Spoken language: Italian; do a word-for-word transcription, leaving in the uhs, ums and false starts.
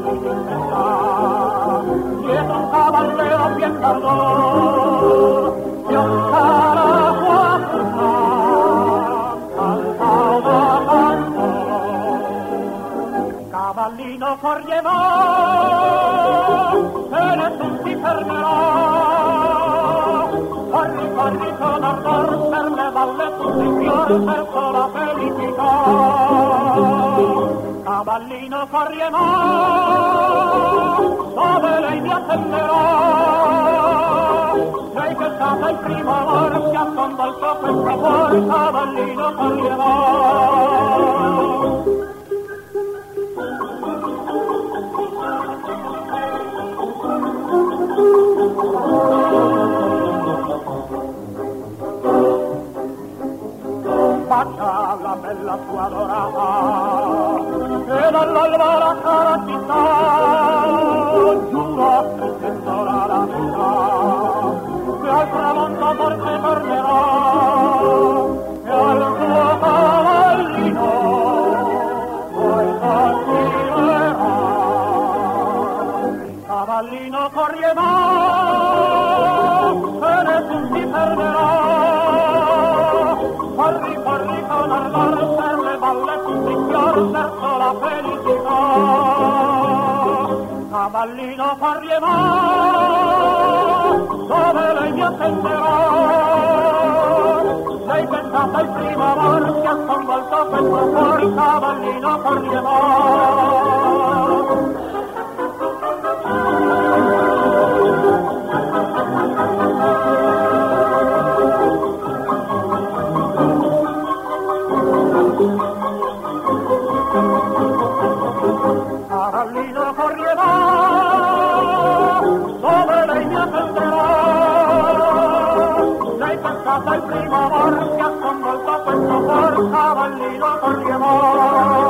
mi difesa, dietro un cavallero bien tardó, y un carajo cantava canto. Cavallino corre va, e nessun si fermerà, corri, corri con ardor per le valle tutti fior verso la felicità. Cavallino corri va, dove lei mi attenderà, lei che è stata il primo amor che ha sconvolto questo cuore. Cavallino corri va. Bacia la bella sua dorata e dall'alba la cara città, giuro sento la rarità che al tramonto forse tornerà e al suo cavallino poi partirà. Cavallino corre va e nessun si perderà, corri, corri con ardor per le valle tutti fior verso la felicità. Cavallino corri e va, dove lei mi attenderà, lei che è stata il primo amor che ha sconvolto questo cuore. Cavallino corri e va. Cavallino corri e va, dove lei mi attenderà, lei che è stata il primo amor che ha sconvolto questo cuore. Cavallino corri e va.